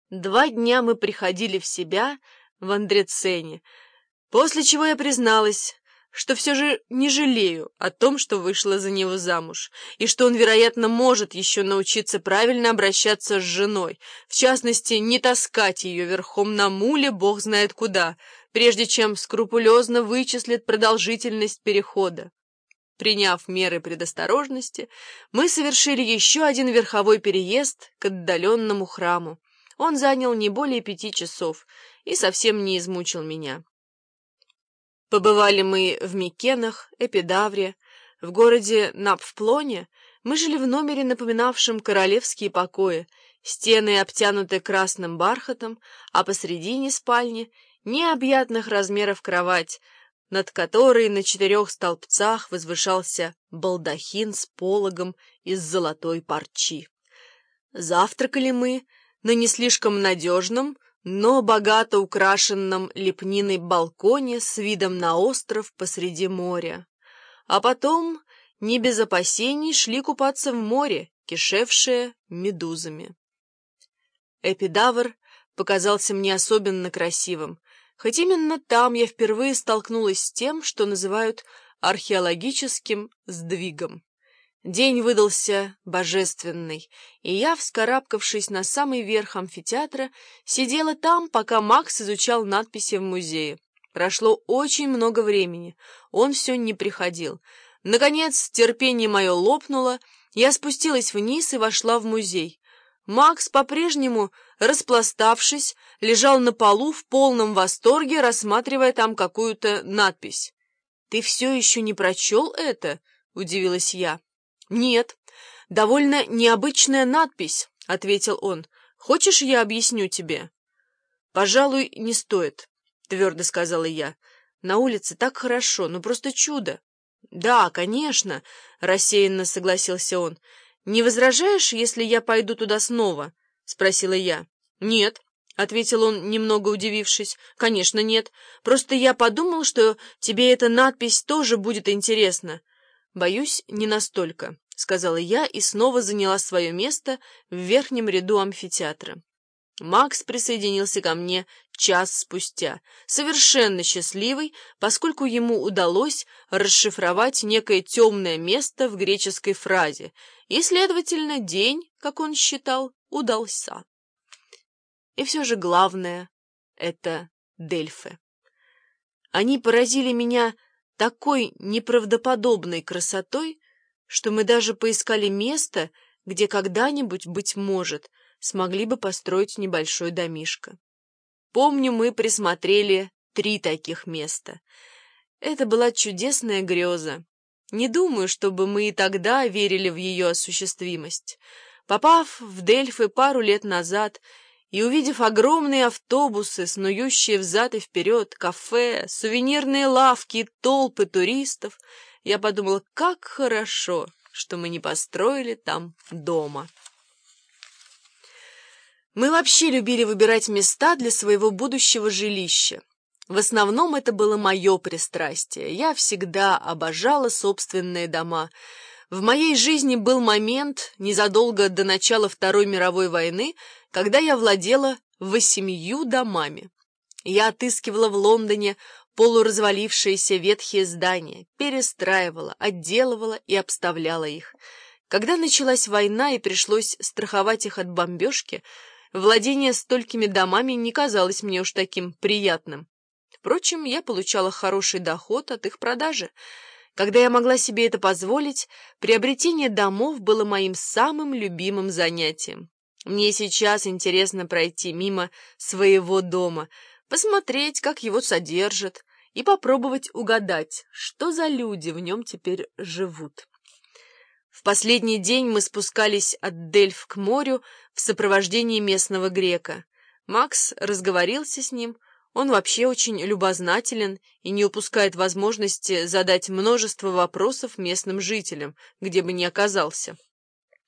2 дня мы приходили в себя в Андрецене, после чего я призналась, что все же не жалею о том, что вышла за него замуж, и что он, вероятно, может еще научиться правильно обращаться с женой, в частности, не таскать ее верхом на муле бог знает куда, прежде чем скрупулезно вычислит продолжительность перехода. Приняв меры предосторожности, мы совершили еще один верховой переезд к отдаленному храму. Он занял не более 5 часов и совсем не измучил меня. Побывали мы в Микенах, Эпидавре, в городе Напфплоне. Мы жили в номере, напоминавшем королевские покои, стены обтянуты красным бархатом, а посредине спальни необъятных размеров кровать, над которой на 4 столбцах возвышался балдахин с пологом из золотой парчи. Завтракали мы на не слишком надежном, но богато украшенном лепниной балконе с видом на остров посреди моря. А потом, не без опасений, шли купаться в море, кишевшее медузами. Эпидавр показался мне особенно красивым, хоть именно там я впервые столкнулась с тем, что называют археологическим сдвигом. День выдался божественный, и я, вскарабкавшись на самый верх амфитеатра, сидела там, пока Макс изучал надписи в музее. Прошло очень много времени, он все не приходил. Наконец, терпение мое лопнуло, я спустилась вниз и вошла в музей. Макс, по-прежнему распластавшись, лежал на полу в полном восторге, рассматривая там какую-то надпись. «Ты все еще не прочел это?» — удивилась я. «Нет, довольно необычная надпись», — ответил он. «Хочешь, я объясню тебе?» «Пожалуй, не стоит», — твердо сказала я. «На улице так хорошо, ну просто чудо». «Да, конечно», — рассеянно согласился он. «Не возражаешь, если я пойду туда снова?» — спросила я. «Нет», — ответил он, немного удивившись. «Конечно, нет. Просто я подумал, что тебе эта надпись тоже будет интересна». «Боюсь, не настолько», — сказала я и снова заняла свое место в верхнем ряду амфитеатра. Макс присоединился ко мне час спустя, совершенно счастливый, поскольку ему удалось расшифровать некое темное место в греческой фразе, и, следовательно, день, как он считал, удался. И все же главное — это Дельфы. Они поразили меня такой неправдоподобной красотой, что мы даже поискали место, где когда-нибудь, быть может, смогли бы построить небольшой домишко. Помню, мы присмотрели 3 таких места. Это была чудесная греза. Не думаю, чтобы мы и тогда верили в ее осуществимость. Попав в Дельфы пару лет назад и увидев огромные автобусы, снующие взад и вперед, кафе, сувенирные лавки и толпы туристов, я подумала, как хорошо, что мы не построили там дома. Мы вообще любили выбирать места для своего будущего жилища. В основном это было мое пристрастие. Я всегда обожала собственные дома. В моей жизни был момент, незадолго до начала Второй мировой войны, когда я владела 8 домами. Я отыскивала в Лондоне полуразвалившиеся ветхие здания, перестраивала, отделывала и обставляла их. Когда началась война и пришлось страховать их от бомбежки, владение столькими домами не казалось мне уж таким приятным. Впрочем, я получала хороший доход от их продажи. Когда я могла себе это позволить, приобретение домов было моим самым любимым занятием. Мне сейчас интересно пройти мимо своего дома, посмотреть, как его содержат, и попробовать угадать, что за люди в нем теперь живут. В последний день мы спускались от Дельф к морю в сопровождении местного грека. Макс разговорился с ним. Он вообще очень любознателен и не упускает возможности задать множество вопросов местным жителям, где бы ни оказался.